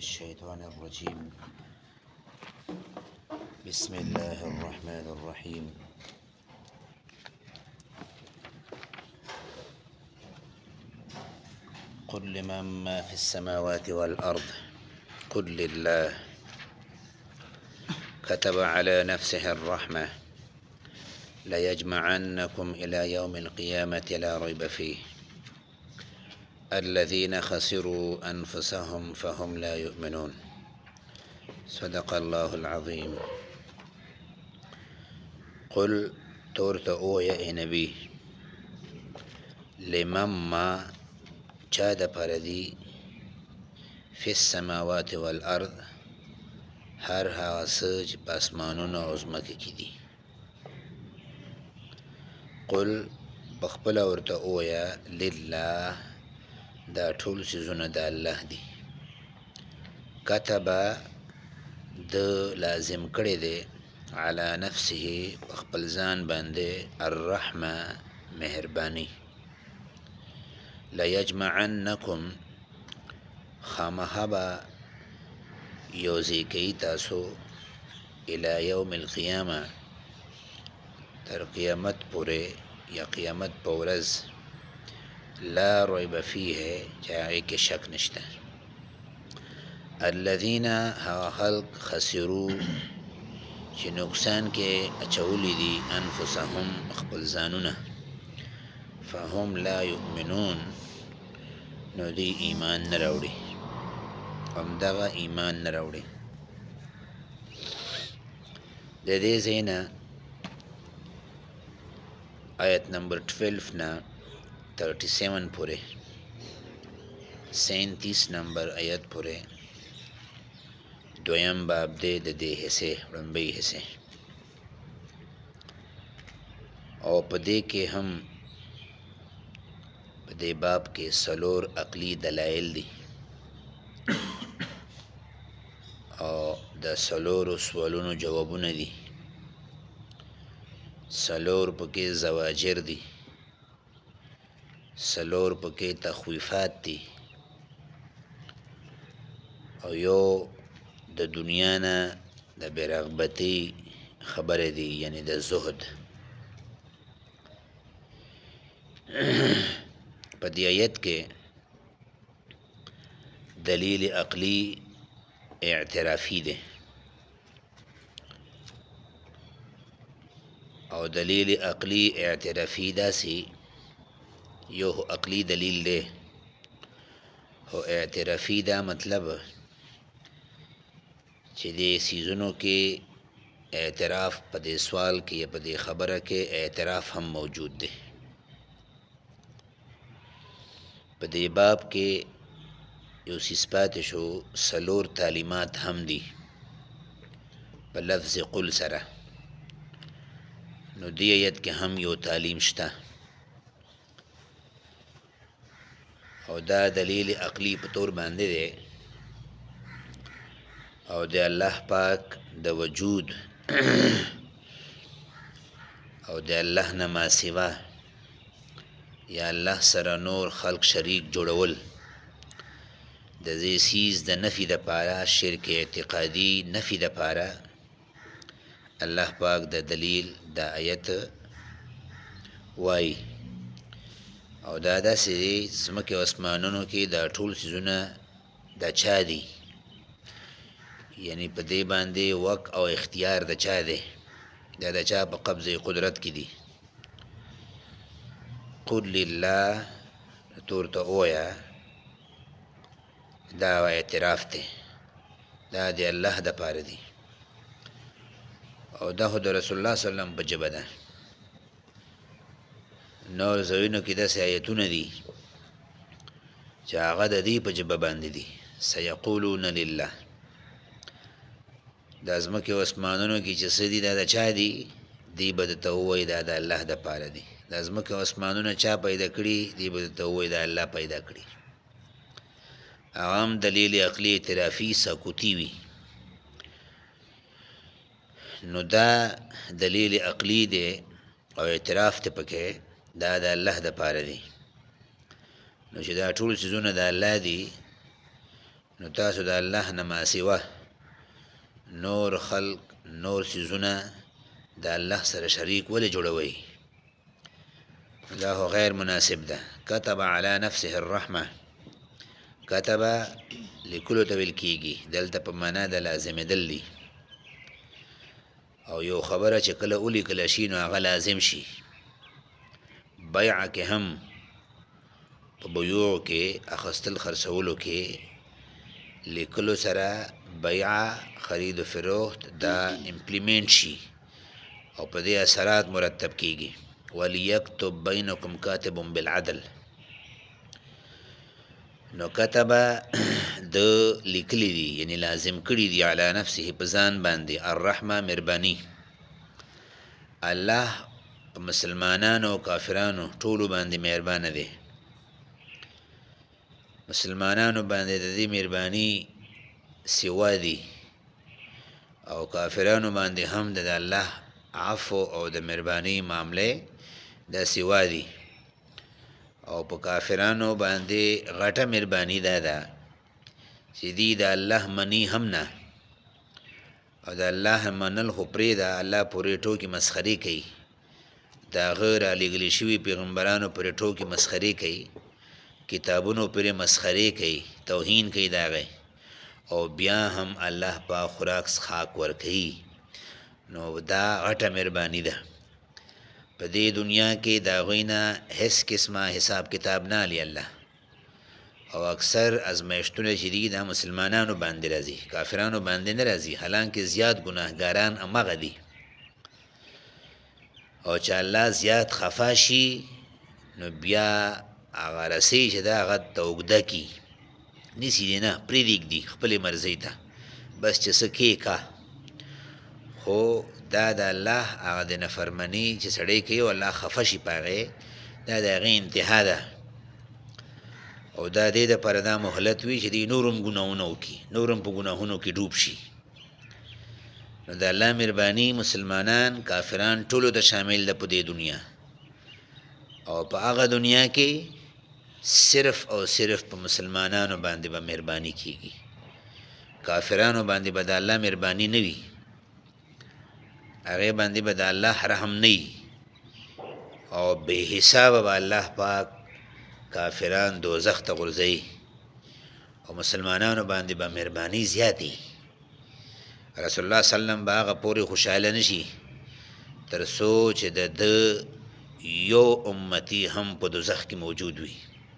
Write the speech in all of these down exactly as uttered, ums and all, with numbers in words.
الشيطان الرجيم بسم الله الرحمن الرحيم قل لمن ما في السماوات والأرض قل لله كتب على نفسه الرحمة ليجمعنكم إلى يوم القيامة لا ريب فيه الذين خسروا أنفسهم فهم لا يؤمنون صدق الله العظيم. قل تورت او یا اے نبی لمن ما چا د پردی فی السماوات والارض هر هغه څه چې په اسمانونو او ځمکه کې دي. قل بخپله ورته ووایه لله دا ټول څیزونه د الله دي. کتبه د لازم کړی دی علی نفسه په خپل ځان باندې الرحمه مهرباني. لیجمعنکم خامخا به یوځای کوي تاسو الی یوم القیامه تر قیامت پورې یا قیامت په ورځ لا ریب فیه چې هغې کې شک نشته. الذین هغه خلق خسرو چې نقصان کې اچولی دي انفسهم خپل ځانونه فهم لا یؤمنون نو دوی ایمان نه راوړي همدغه ایمان نه راوړي. د دې ځای نه آیت نمبر ټویلف نه تھرٹی سیون پورې سینتیس نمبر آیت پورې دویم باب دی د دې حصې وړاندې حصې او په دې کې هم په دې باب کې څلور عقلي دلایل دي او د څلورو سوالونو جوابونه دي. څلور پکې زواجر دي، څلور پکې تخویفات دي او یو د دنیا نه د بېرغبتۍ خبرې دي، یعنی د زهد. په دې آیت کې دلیل عقلی اعترافي دی او دلیل عقلی اعترافي داسې یو عقلی دلیل دی او اعترافي دا مطلب چې دې سیزونو کې اعتراف په دې سوال کې یا په دې خبره کې اعتراف هم موجود دی. په دې باب کې یو څیز پاتې شو، څلور تعلیمات هم دي په لفظ قل سره، نو دې آیت کې هم یو تعلیم شته او دا دلیل عقلی په طور باندې دی او د الله پاک د وجود او د الله نه ما سوا یا الله سره نور خلق شریک جوړول د دې سیز د نفي دپاره، شرک اعتقادي نفي دپاره الله پاک د دلیل د آیت وایي او دا داسې دی ځمکې او اسمانونو کې دا ټول څیزونه د چا دي، یعنی په دې باندې وک او اختیار د چا دی، دا د چا په قبضه قدرت کې دي. قل لله ته ورته ووایه دا اعتراف دی، دا د الله دپاره دي او دا خو د رسول الله صلی الله علیه وسلم په ژبه ده. نور ځایونو کې داسې آیتونه دي چې هغه د دې په ژبه باندې دي، سیقولون لله. دا ځمکې او اسمانونو کې چې څه دي دا د چا دي، دی به درته ووایي دا د الله دپاره دي. دا ځمکې او اسمانونه چا پیدا کړي، دی به درته ووایي دا الله پیدا کړي. هغه هم دلیل عقلي اعترافي سکوتي وي. نو دا دلیل عقلی دی او اعتراف ته پکې دا د الله دپاره دی. نو چې دا ټول څیزونه د الله دي نو تاسو د الله نه ما سوا نور خلق نور سيزونه د الله سره شریک ولې جوړوي؟ دا هو غیر مناسب ده. كتب على نفسه الرحمه، كتب لیکلو ته ویل کیږي، دلته په معنا د لازمېدل دي، او یو خبره چې کله ولیکله شي نو هغه لازم شي. بیعه کې هم په بیوع کې اخستل خرڅولو کې لیکلو سره بیعه خرید و فروخت دا امپلیمنٹ شي او په دې اثرات مرتب کیږي. وليكتب بينكم كاتب بالعدل. نو کتبه د لیکلی دي، یعنی لازم کړي دي علی نفسه په ځان باندې الرحمه مهرباني. الله مسلمانانو او کافرانو ټولو باندې مهربانه دی. مسلمانانو باندې د دې مهرباني سوا دي او کافرانو باندې هم د الله عفو او د مهرباني معاملې د سوا دي. او په کافرانو باندې غټه مهرباني دا ده چې دی د الله منی هم نه، او د الله منل خو پرېږده، الله پورې ټوکې مسخرې کوي، د هغه رالیږلي شوي پیغمبرانو پورې ټوکې مسخرې کوي، کتابونو پورې مسخرې کوي، توهین کوي د هغې، او بیا هم الله په خوراک څښاک ورکوي. نو دا غټه مهرباني ده. په دې دنیا کې د هغوی نه هیڅ قسمه حساب کتاب نه اخلي الله، او اکثر ازمیښتونه چې دي دا مسلمانانو باندې راځي، کافرانو باندې نه راځي، حالانکه زیات ګناهګاران همغه دي. او چې الله زیات خفا شي نو بیا هغه رسۍ چې ده هغه ته اوږده کي، نیسي دې نه، پرېږدي خپلې مرضۍ ته، بس چې څه کې کا. خو دا د الله هغه د نافرماني چې سړی کوي او الله خفه شي په هغې، دا د هغې انتها ده. او دا دې دپاره دا مهلت وي چې دی نور هم ګناهونه وکړي، نور هم په ګناهونو کې ډوب شي. نو د الله مهرباني مسلمانان کافران ټولو ته شامل ده په دې دنیا، او په هغه دنیا کې صرف او صرف په مسلمانانو باندې به مهرباني کیږي، کافرانو باندې به د الله مهرباني نه وي، هغې باندې به د الله رحم نه وي، او بې حسابه به الله پاک کافران دوزخ ته غورځوي، او مسلمانانو باندې به مهرباني زیاتې. رسول الله صلی الله علیه وسلم به هغه پورې خوشحاله نشي تر څو چې د ده یو امتی هم په دوزخ کې موجود وي.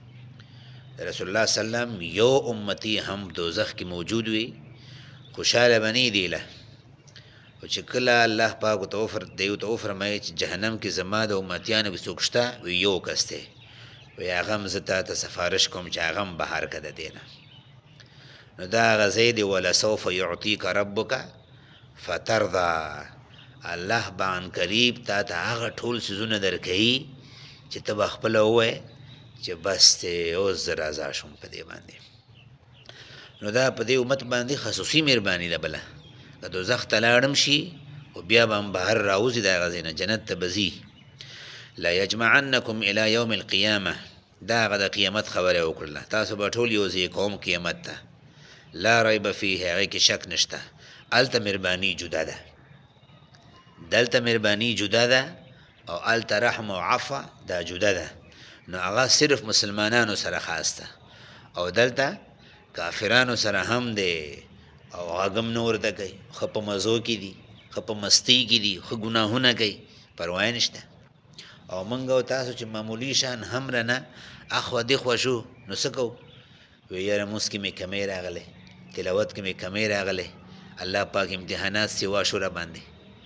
رسول الله صلی الله علیه وسلم یو امتی هم دوزخ کې موجود وي، خوشحاله به نه دی له. او چې کله الله پاک ورته دیو ته وفرمایي چې جهنم کې زما د امتیانو کې څوک شته، وی یو کس دی، وی هغه هم زه تا ته سفارش کوم چې هغه هم بهر که د دې نه. نو دا هغه ځای دی ولسوف یعطیک ربک فترضا. الله به عنقریب تا ته هغه ټول څیزونه درکوي چې ته به خپله ووایې چې بس دی اوس زه راضا شوم په دې باندې. نو دا په دې امت باندې خصوصي مهرباني ده. بله که دوزخ ته لاړم شي او بیا به هم بهر راوځي د هغه ځای نه، جنت ته به ځي. لا یجمعنکم الی یوم القیامه، دا هغه د قیامت خبره وکړله، تاسو به ټول یو ځای کوم قیامت ته. لا ریب فیه، هغې کې شک نشته. هلته مهرباني جدا ده، دلته مهرباني جدا ده، او هلته رحم او عفو دا جدا ده. نو هغه صرف مسلمانانو سره خاص ده، او دلته کافرانو سره هم دی، او غږم نه ورته کوي، ښه په مزو کې دي، ښه په مستۍ کې دي، ښه ګناهونه کوي، پروا یې نشته. او موږ او تاسو چې معمولي شان هم رانه اخوا دېخوا شو نو څه کوو؟ وی یاره مونځ کې مې کمی راغلی، تلاوت کې مې کمی راغلی، الله پاک امتحانات سوا شو را باندې.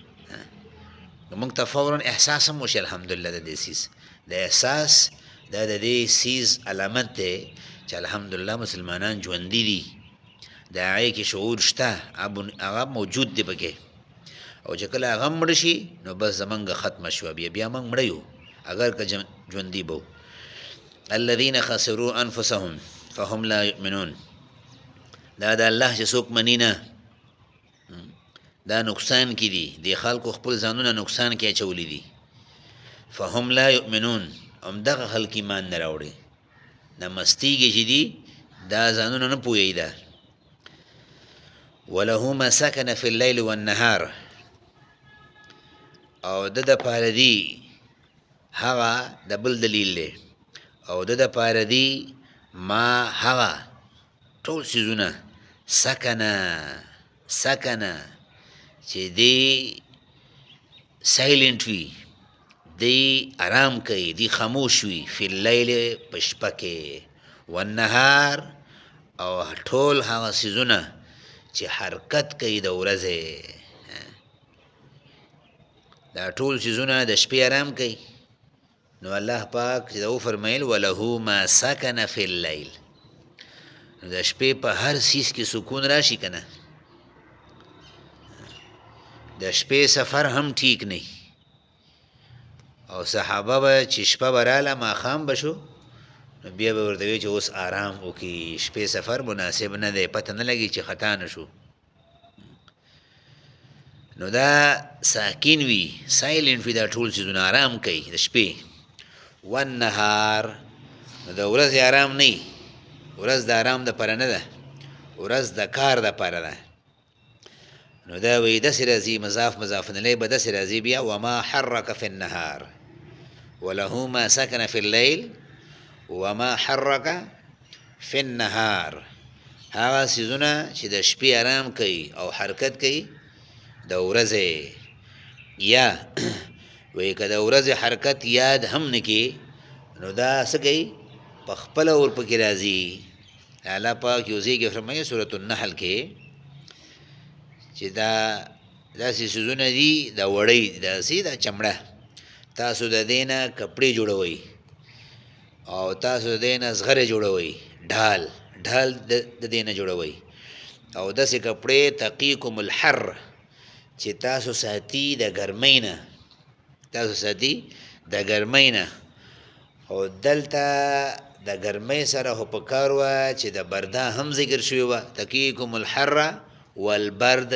نو موږ ته فورا احساس هم وشي الحمدلله د دې سیز، د احساس دا د دې سیز علامت دی چې الحمدلله مسلمانان ژوندي دي، د هغې کې شعور شته، هغه موجود دی پکې. او چې کله هغه مړه شي نو بس زمونږ ختمه شوه، بیا بیا موږ مړه یو اگر که ژوندي به. الذین خسروا انفسهم فهم لا یؤمنون، دا د الله چې څوک مني نه، دا نقصان کې دي، د خلکو خپل ځانونه نقصان کې اچولی دي. فهم لا یؤمنون، همدغه خلک ایمان نه راوړي، دا مستیږي چې دي دا ځانونه نه پوهېږي، دا وله ما سکن فی اللیل والنهار، او د د پاره دی هغه د بل دلیل دی، او د د پاره دی ما هغه ټول سیزونه سکنه سکنه چې دی سایلنٹ وي، دی آرام کوي، دی خاموش وي، فی اللیل په شپه کې، والنهار او ټول هغه سیزونه چې حرکت کوي د ورځې، دا ټول سیزونه د شپې آرام کوي. نو الله پاک چې دا وفرمیل وله ما سکن فی اللیل، نو د شپې په هر سیز کې سکون راشي که نه. د شپې سفر هم ټیک نه، او صحابه به چې شپه به راله ماښام به شو، نو بیا به ورته وی چې اوس آرام وکړي، شپې سفر مناسب نه دی، پته نه لګي چې خطا نه شو. نو دا ساکین وي، سایلنٹ وي، دا ټول چیزونه آرام کوي د شپې. والنهار، نو د ورځې آرام نه وي، ورځ د آرام دپاره نه ده، ورځ د کار دپاره ده. نو دا وی داسې راځي، مضاف مضاف الیه به داسې راځي بیا وما حرک فی النهار وله ما سکن فی اللیل وما حرک فی النهار، هغه څیزونه چې د شپې آرام کوي او حرکت کوي د ورځې. یا وی که د ورځې حرکت یاد هم نه کې، نو دا څه کوي، په خپله ورپکې راځي. الله پاک یو ځای کې فرمایي سورة النحل کې چې دا داسې څیزونه دي، دا وړۍ داسې دا چمړه، تاسو د دې نه کپړې جوړوئ، او تاسو د دې نه زغرې جوړوئ، ډال ډال د دې نه جوړوئ، او داسې کپړې تقیکم الحر چې تاسو ساتي د ګرمۍ نه، تاسو ساتي د ګرمۍ نه. او دلته د ګرمۍ سره خو په کار وه چې د بردا هم ذکر شوی وه، تقیکم الحر والبرد.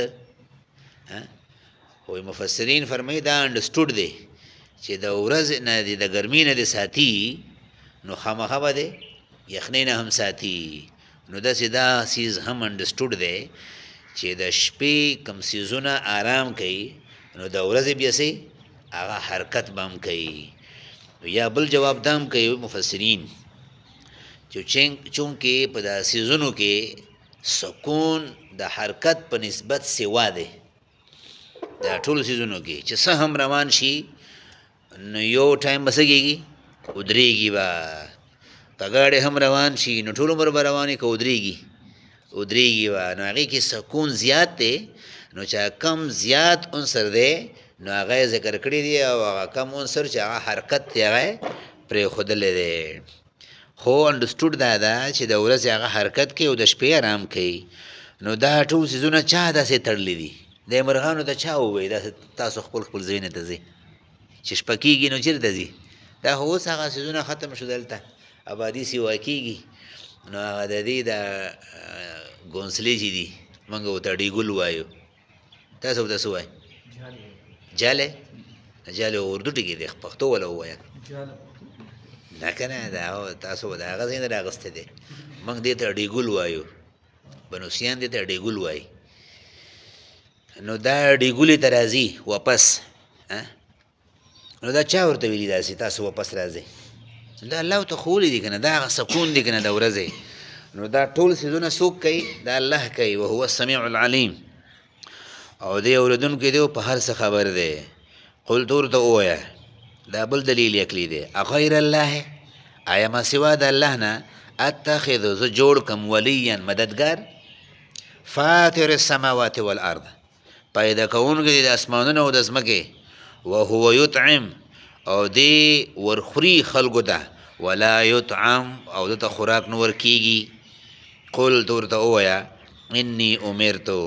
خو مفسرین فرمایي دا انډرسټوډ دی چې د ورځې نه دی، د ګرمۍ نه دی ساتي، نو خامخا به دی یخنۍ نه هم ساتي. نو داسې دا سیز هم انډرسټوډ دی چې د شپې کم سیزونه آرام کوي، نو د ورځې بیا سي هغه حرکت به هم کوي. یا بل جواب دا هم کوي مفسرین چې چونکې په دا سیزونو کې سکون د حرکت په نسبت سوا دی، دا ټولو سیزونو کې چې څه هم روان شي، نو یو ټایم به څه کېږي، ودرېږي به. که ګاډی هم روان شي، نو ټول عمر به روانې که ودرېږي ودرېږي به. نو هغې کې سکون زیات دی، نو چې کم زیات عنصر دی نو هغه یې ذکر کړی دی، او هغه کم عنصر چې هغه حرکت دی هغه یې پرېښودلی دی. خو انډرسټوډ دا ده چې د ورځې هغه حرکت کوي او د شپې آرام کوي. نو دا ټول څیزونه چا داسې تړلی دي؟ د مرغانو ته چا ووایي داسې تاسو خپل خپل ځایونو ته ځئ، چې شپه کېږي نو چېرته ځي؟ دا خو اوس هغه څیزونه ختم شو، دلته آبادي سیوا کېږي، نو هغه د دې د ګونسلې چې دي موږ ورته ډیګول وایو، تاسو ورته څه وایئ؟ جالی. جالی اردو ټکي دی، پښتو والا ووایه. نه که نه، دا تاسو د هغه ځای نه رااخیستی دی، موږ دې ته ډیګول وایو، بنوسیان دې ته ډیګول وایي. نو دا ډیګولې ته راځي واپس، نو دا چا ورته ویلي داسې تاسو واپس راځئ؟ دا الله ورته ښوولی دي که نه، دا هغه سکون دی که نه د ورځې. نو دا ټول څیزونه څوک کوي؟ دا الله کوي، وهو السمیع العلیم، او دی اورېدونکی دی او په هر څه خبر دی. قل ته ورته ووایه، دا بل دلیل عقلي دی، اغیر الله، آیا ما سوا د الله نه اتخذ زه جوړ کم ولیا مددګار، فاطر السماوات والارض، پیدا کوونکی دی د اسمانونو او د ځمکې، وهو یطعم، او دی ورخوري خلکو ته، ولا یطعم، او دته خوراک نه ورکېږي. قل ته ورته ووایه انی امرتو،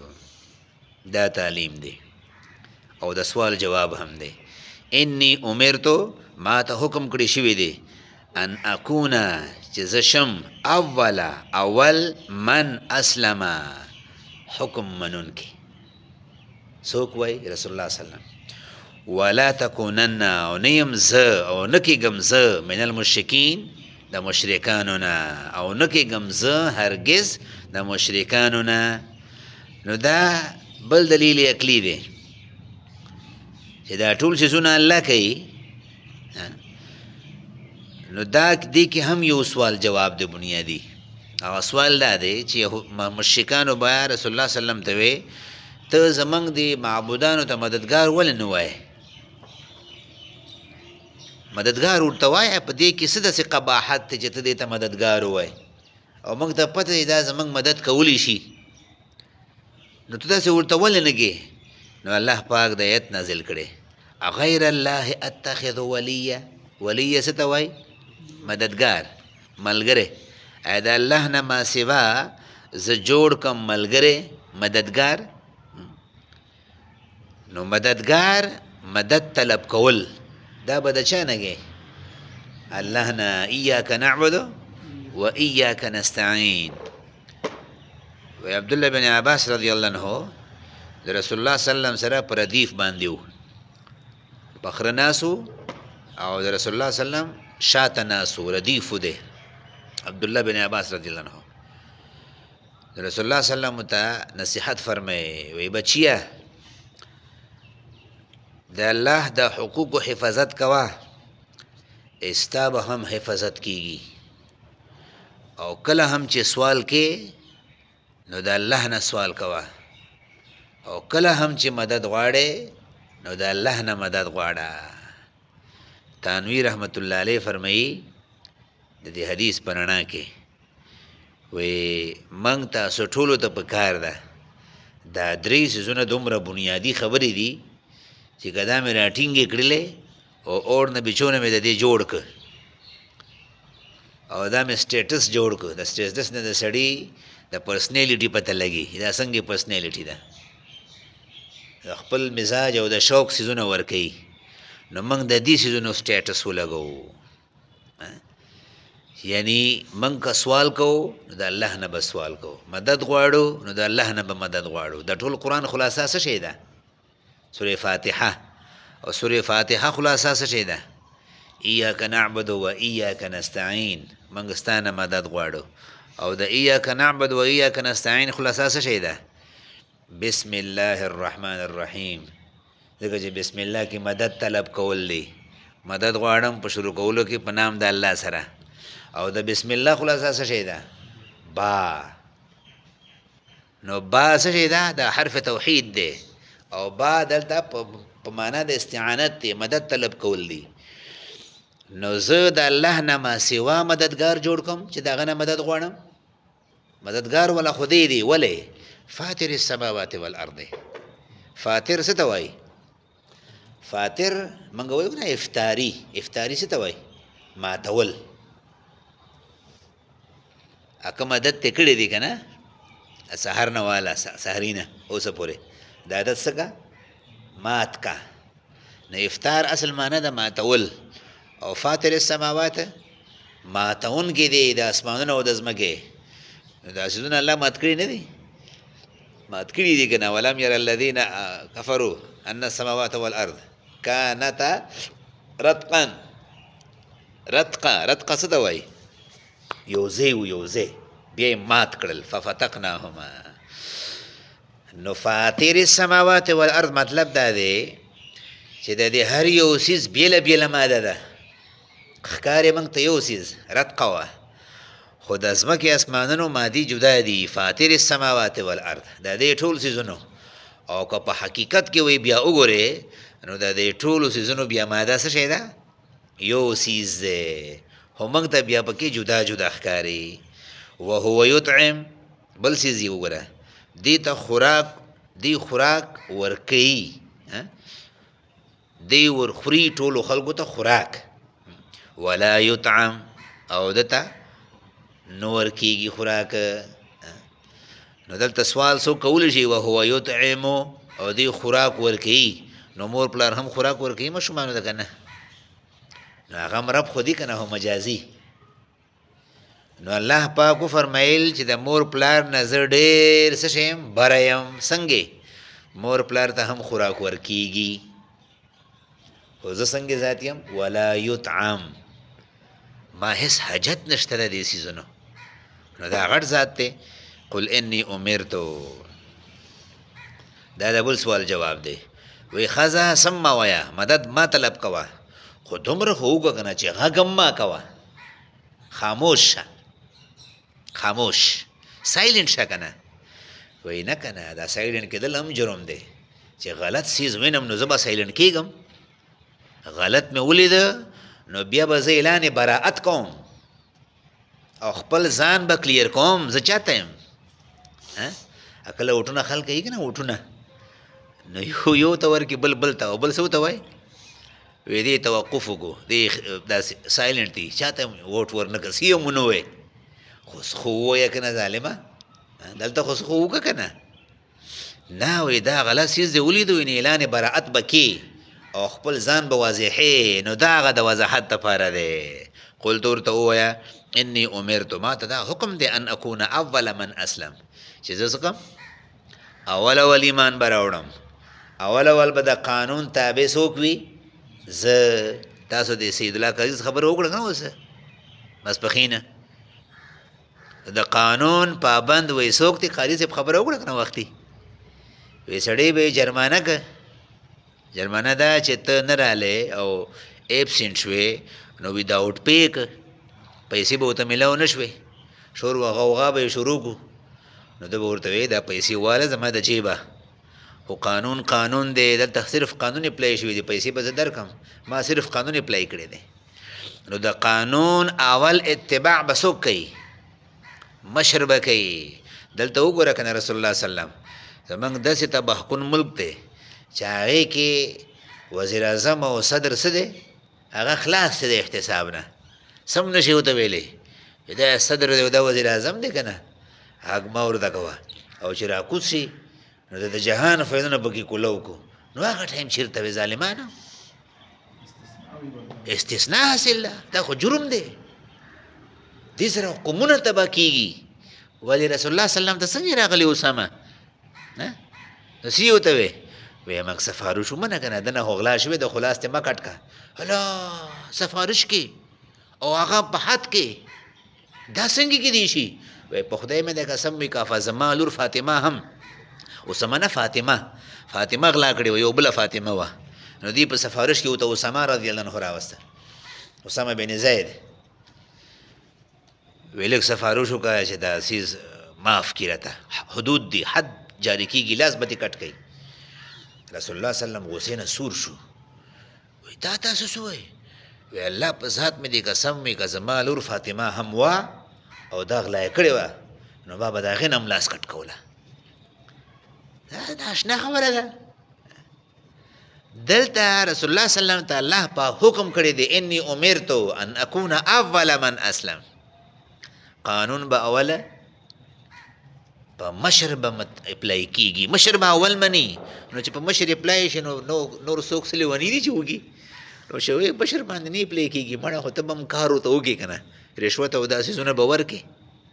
دا تعلیم دی او د سوال جواب هم دی. انی امرتو، ما ته حکم کړی شوی دی، ان اکونا، چې زه شم اوله اول من اسلم، حکم منونکی. څوک وایي؟ رسول الله صلی الله علیه وسلم. ولا تکونن، او نه یم زه او نه کېږم زه من المشرکین، د مشرکانو نه، او نه کېږم زه هرګز د مشرکانو نه. نو دا بل دلیل عقلی دی چې دا ټول څیزونه الله کوي. نو دا دی کې هم یو سوال جواب دی بنیادی. او سوال دا دی چې مشرکانو به رسول الله صلی الله علیه وسلم ته وی ته زمنګ دی معبودانو ته مددگار ولې نه وای؟ مددگار ورته وای په دې کې څه داسې قباحت دی چې ته دې ته مددگار وای او موږ ته پته دی دا زمنګ مدد کولی شي، نو ته داسې ورته ولې نه ګې؟ نو الله پاک د آیت نازل کړی غیر الله اتخذ ولیه. ولیه څه ته وای؟ مددگار، ملګری. ای د الله نه ما سوا زه جوړ کم ملګری مددگار. نو مددگار مدد طلب کول دا به د چا نه ګې؟ الله نه. ایاک نعبد و ایاک نستعین. و عبدالله بن عباس رضی الله عنه د رسول الله صلی الله علیه وسلم سره پر ردیف باندې و، بخره ناسو او د رسول الله صلی الله علیه وسلم شاته ناسو، ردیف ده. عبدالله بن عباس رضی الله عنه د رسول الله صلی الله علیه وسلم ته نصیحت فرمایي، وی بچیا د الله د حقوق حفاظت کوا، استا به هم حفاظت کیږي. او کله هم چې سوال کې نو د الله نه سوال کوا، او کله هم چې مدد غواړې نو د الله نه مدد غواړه. تانوی رحمت الله علیه فرمایي د دې حدیث په رڼا کې وی موږ تاسو ټولو ته پکار ده دا درې څیزونه دومره بنیادي خبرې دي چې که دا مې راټینګې کړلې او اور نه بچونه مې د دې جوړ کړ او دا مې سټیټس جوړ کړ. د سټیټس نه د سړي د پرسنیلیټي پته لګي دا څنګه پرسنیلیټي ده، د خپل مزاج او د شوق څیزونه ورکوي. نو موږ د دې څیزونو سټیټس ولګوو. یعنی موږ که سوال کوو نو د الله نه به سوال کوو، مدد غواړو نو د الله نه به مدد غواړو. د ټول قرآن خلاصه څه شی ده؟ سوره فاتحه. او سوره فاتحه خلاصه څه شی ده؟ ایاک نعبد و ایاک نستعین. موږ ستانه مدد غواړو. او د ایاک نعبد و ایاک نستعین خلاصه څه شی ده؟ بسم الله الرحمن الرحیم. ځکه چې بسم الله کې مدد طلب کول دی، مدد غواړم په شروع کولو کې په نام د الله سره. او د بسم الله خلاصه څه شی ده؟ با. نو با څه شی ده؟ د حرف توحید دی. او با دلته په معنا د استعانت دی، مدد طلب کول دی. نو زه د الله نه ما سوا مددگار جوړ کوم چې دغه نه مدد غواړم. مددگار ولا خدای دی. ولې؟ فاطر السماوات والارض. فاطر څه ته وایي؟ فاطر منګه وایو نه افطاری. افطاری څه ته وایي؟ ماتول. اکه مدد ته کړی دی که نه سحر نه والا سحرینه اوسه پورې دا عادت څه کا مات کا. نو افطار اصل معنی ده ماتول. او فاطر السماوات ماتون کې دی د اسمانونو او د ځمکې. دا څیزونه الله مات کړي نه دي؟ مات کړي دي که نه؟ ولم یر الذین کفروا ان السماوات والارض کانتا رتقا. رتقا رتقا څه ته وایي؟ یو ځای و یو ځای بیا یې مات کړل ففتقناهما. نو فاطر السماوات والارض مطلب دا دی چې د دې هر یو څیز بیله بیله ماده ده. ښکارې موږ ته یو څیز رتقه وه، خو د ځمکې اسمانونو مادي جدا دي. فاطر السماوات والارض د دې ټول څیزونو. او که په حقیقت کې وی بیا وګورې نو د دې ټولو څیزونو بیا ماده څه شی ده؟ یو څیز دی، خو موږ ته بیا پکې جدا جدا ښکاري. وهو یطعم. بل څیز یې وګوره، دې ته خوراک دی خوراک ورکوي، دی ورخوري ټولو خلکو ته خوراک. ولا یطعم. او دته نو ورکېږي خوراک. نو دلته سوال څوک کولی شي وهو یطعم او دی خوراک ورکوي. نو مور پلار هم خوراک ورکوي ماشومانو ته که نه؟ نو هغه هم رب خو دي که نه هو مجازي. نو الله پاک وفرمیل چې د مور پلار نه زه ډېر څه شی یم؟ بره یم. څنګې؟ مور پلار ته هم خوراک ورکېږي، خو زه څنګې ذات یم؟ ولا یطعم. ما هیڅ حاجت نشته د دې څیزونو. نو دا غټ ذات دی. قل انی امرتو دا د بل سوال جواب دی. وی ښځه سم مه وایه، مدد ما طلب کوه، خو دومره خو وکړه که نه چې غږ هم مه کوه، خاموش شه، خاموش سایلنټ شه که نه. وی نه که نه، دا سایلنټ کېدل هم جرم دی چې غلط سیز وینم نو زه به سایلنټ کېږم. غلط مې ولیده نو بیا به زه اعلان براعت کوم او خپل ځان به کلیر کوم زه چاته یم. کله وټونه خلک کوي که نه وټونه، نو یو یو ته ورکړي بل بل ته، او بل څه ورته وایي وی دې توقف وکړو دې داسې سایلنټ دي، چاته ووټ ورنه کړه، څه یې هم ونه ووایې، خو څه خو ووایه که نه ظالمه، دلته خو څه خو وکړه که نه. نه وی دا غلط څیز دې ولیدو نو اعلان براعت به کې او خپل ځان به واضحې، نو دا هغه د وضاحت دپاره دی. قلت ورته ووایه انی امرتو، ما ته دا حکم دی ان اکون اول من اسلم، چې زه څه کړم اول اول ایمان به راوړم، اول اول به د قانون تابع څوک وي زه. تاسو د سید الله قاضي خبره وکړه که نه اوس ماسپښینه، د قانون پابند وی څوک دی قاضي صاحب خبره وکړه که نه وختي، وی سړی به یې جرمانه که، جرمانه دا چې ته نه رالی او ایبسنټ شوې نو وداوټ پې که پیسې به ورته میلاو نه شوې، شور و غوغا به یې شروع کړو، نو ده به ورته وی دا پیسې واله زما د جیبه، خو قانون قانون دی، دلته صرف قانون اپلای شوي دي، پیسې به زه درکړم، ما صرف قانون اپلای کړی دی. نو د قانون اول اتباع به څوک کوي؟ مشر به کوي. دلته وګوره که نه رسول الله سلم زمونږ داسې تبهکن ملک دی چې هغې کې وزیر اعظم او صدر څه دی هغه خلاص دی د احتساب نه، سم نشي ورته ویلی دا صدر دی او دا وزیر اعظم دی که نه، حق ما ورته کوه، او چې راکوز شي نو د جهان فیضونه پکې کولو کو، نو هغه ټایم چېرته وي ظالمانو؟ استثناء حاصل ده، دا خو جرم دی، دې سره قومونه تباه کېږي. ولې رسول الله سلم ته څنګه راغلی اسامه څه یې ورته وی وی موږ سفارش ومنه که نه، ده نه خو غلا شوې ده، خو لاس دې مه کټ که، هله سفارش کې او هغه په حد کې دا څنګه کېدی شي؟ وی په خدای مې د قسم وي کافه زما لور فاطمه هم اسامه نه فاطمه فاطمه غلا کړې وه، یو بله فاطمه وه، نو دوی په سفارش کې ورته اسامه رضی الله عنه راوسته، اسامه بن زید، وی لږ سفارش وکړه چې دا سیز معاف کړي راته، حدود دي حد جاری کېږي، لاس به دې کټ کوي. رسول الله سلم غصې نه سور شو، وی دا تاسو څه وایي؟ وی الله په ذات مې دې قسم وي که زما لور فاطمه هم وه او دا غلا یې کړې وه نو ما به د هغې نه هم لاس کټ کوله. دا اشنا خبره ده. دلته رسول الله صلی الله علیه وسلم ته الله په حکم کړی دی انی امرتو ان اکون اول من اسلم، قانون به اوله په مشر به اپلای کېږي، مشر به اول مني، نو چې په مشر اپلای شي نو نور څوک څه لیوني دي چې وږي، نو شوی مشر باندې نه اپلای کېږي، مړه خو ته به هم کار ورته وکړې که نه، رشوت او دا څیزونه به ورکړې.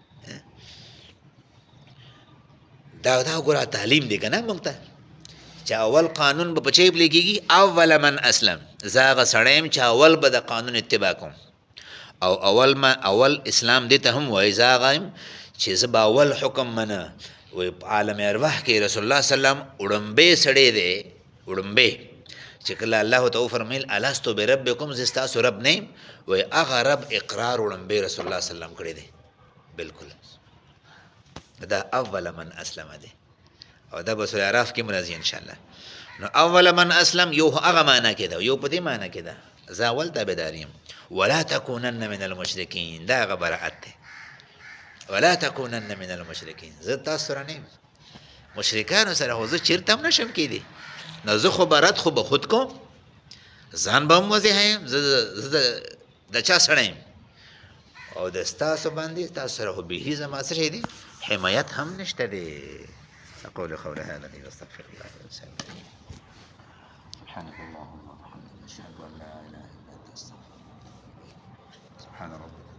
دا دا ګوره تعلیم دی که نه موږ ته چې اول قانون به په چا اپلای کېږي؟ اول من اسلم، زه هغه سړی یم چې اول به د قانون اتباع کوم، او اول ما اول اسلام دې ته هم وایي زه هغه یم چې زه به اول حکم منه. وایي په عالم ارواح کې رسول الله سلم وړومبی سړی دی، وړومبی چې کله الله ته وفرمیل الستو بربکم زه ستاسو رب نه یم، وایي هغه رب اقرار وړومبی رسول الله سلم کړی دی، بلکل دا اول من اسلم دی، او دا به سوره اعراف کې مرضی انشاءالله. نو اول من اسلم یو هغه معنا کې ده، یو په دې معنا کې ده زه اول تابعدار یم. ولا تکونن من المشرکین، دا هغه براعت دی، ولا تکونن من المشرکین، زه تاسو سره نه یم، مشرکانو سره خو زه چېرته هم نشم کېدی، نو زه خو برات خو به خود کوم، ځان به هم وضیحه یم، زه د چا سړی یم، او د ستاسو باندې ستاسو سره خو بیخي زما څه شی دی حمایت هم نشته دی. اقول قول هذا واستغفر الله لي. سبحانك اللهم وبحمدك اشهد ان لا اله الا انت استغفرك. سبحان ربك.